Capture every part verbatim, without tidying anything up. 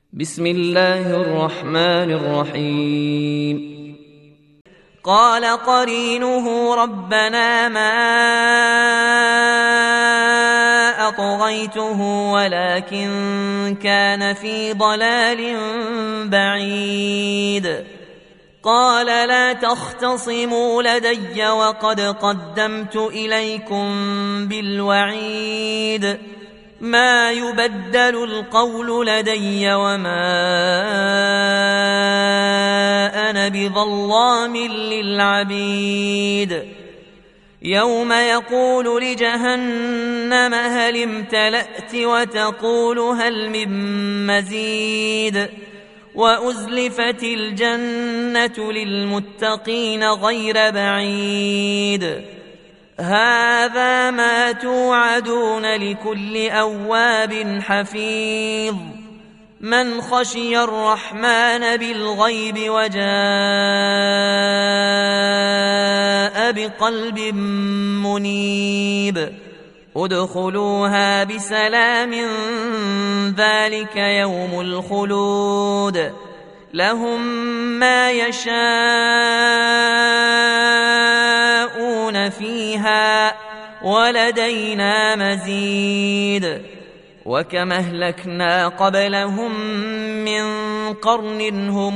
بسم الله الرحمن الرحيم. قال قرينه ربنا ما أطغيته ولكن كان في ضلال بعيد. قال لا تختصموا لدي وقد قدمت إليكم بالوعيد. ما يبدل القول لدي وما أنا بظلام للعبيد. يوم يقول لجهنم هل امتلأت وتقول هل من مزيد. وأزلفت الجنة للمتقين غير بعيد. هذا ما توعدون لكل أواب حفيظ. من خشي الرحمن بالغيب وجاء بقلب منيب. ادخلوها بسلام ذلك يوم الخلود. لهم ما يشاءون فيها ولدينا مزيد. وكم أهلكنا قبلهم من قرن هم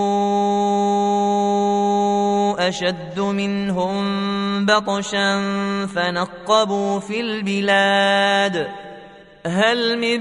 أشد منهم بطشا فنقبوا في البلاد هل من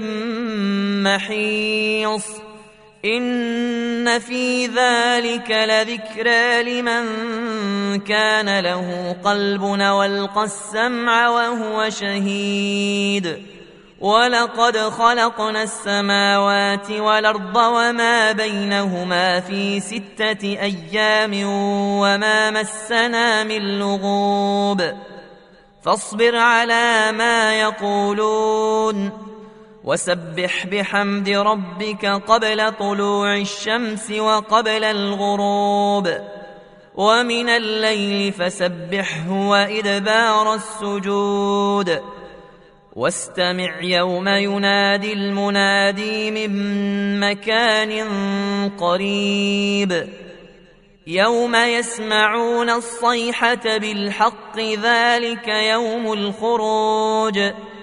محيص. إن في ذلك لذكرى لمن كان له قلب والقى السمع وهو شهيد. ولقد خلقنا السماوات والأرض وما بينهما في ستة أيام وما مسنا من لغوب. فاصبر على ما يقولون وسبح بحمد ربك قبل طلوع الشمس وقبل الغروب ومن الليل فسبحه وإدبار السجود. واستمع يوم ينادي المنادي من مكان قريب. يوم يسمعون الصيحة بالحق ذلك يوم الخروج.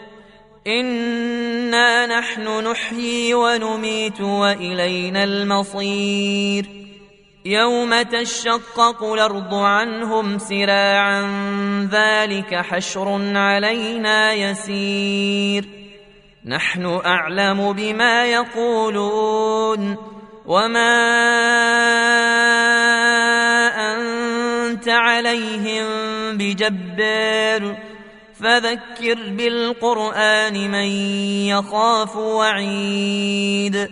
إنا نحن نحيي ونميت وإلينا المصير. يوم تشقق الأرض عنهم سراعا ذلك حشر علينا يسير. نحن أعلم بما يقولون وما أنت عليهم بجبار. فذكر بالقرآن من يخاف وعيد.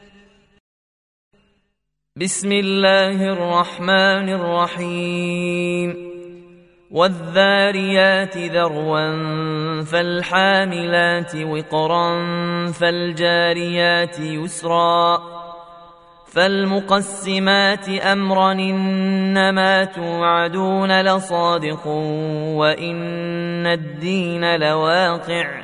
بسم الله الرحمن الرحيم. والذاريات ذروا فالحاملات وقرا فالجاريات يسرا فالمقسمات أمرا إنما توعدون لصادق وإن الدين لواقع.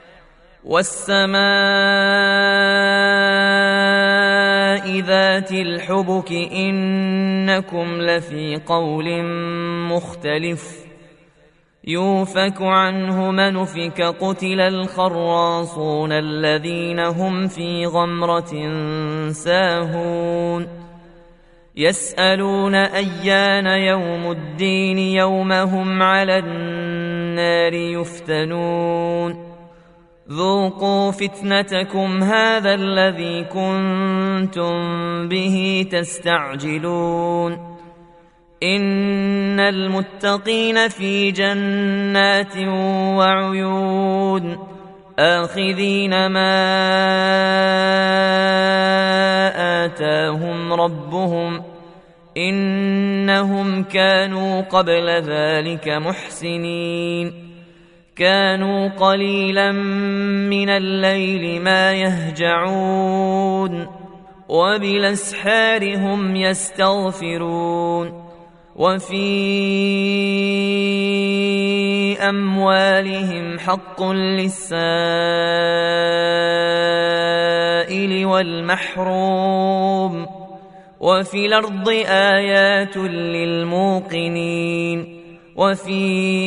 والسماء ذات الحبك إنكم لفي قول مختلف. يوفك عنه من أفك قتل الخراصون الذين هم في غمرة ساهون. يسألون أيان يوم الدين يوم هم على النار يفتنون. ذوقوا فتنتكم هذا الذي كنتم به تستعجلون. إن المتقين في جنات وعيون آخذين ما آتاهم ربهم إنهم كانوا قبل ذلك محسنين. كانوا قليلا من الليل ما يهجعون وبالأسحار هم يستغفرون. وفي أموالهم حق للسائل والمحروم وفي الأرض آيات للموقنين وفي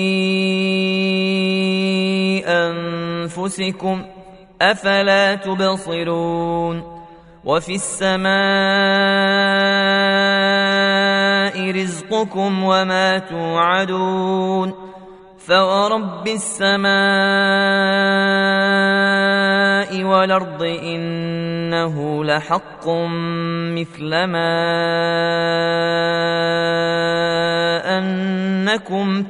أنفسكم أفلا تبصرون وفي السماء رزقكم وما توعدون فورب السماء والأرض إنه لحق مثل ما أنكم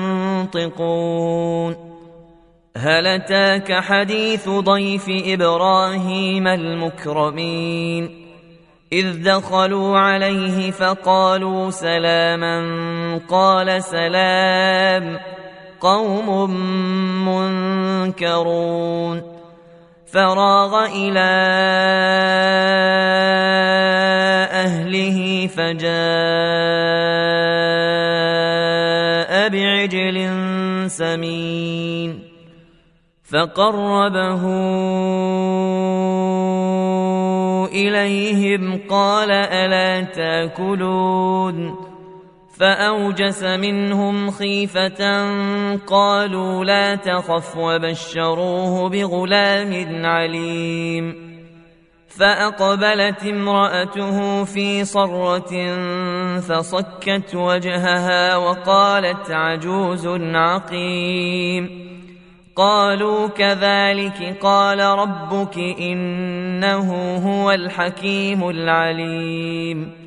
تنطقون هل أتاك حديث ضيف إبراهيم المكرمين إذ دخلوا عليه فقالوا سلاما قال سلام قوم منكرون فراغ إلى أهله فجاء بعجل سمين فقربه إليهم قال ألا تأكلون فأوجس منهم خيفة قالوا لا تخف وبشروه بغلام عليم فأقبلت امرأته في صرة فصكت وجهها وقالت عجوز عقيم قالوا كذلك قال ربك إنه هو الحكيم العليم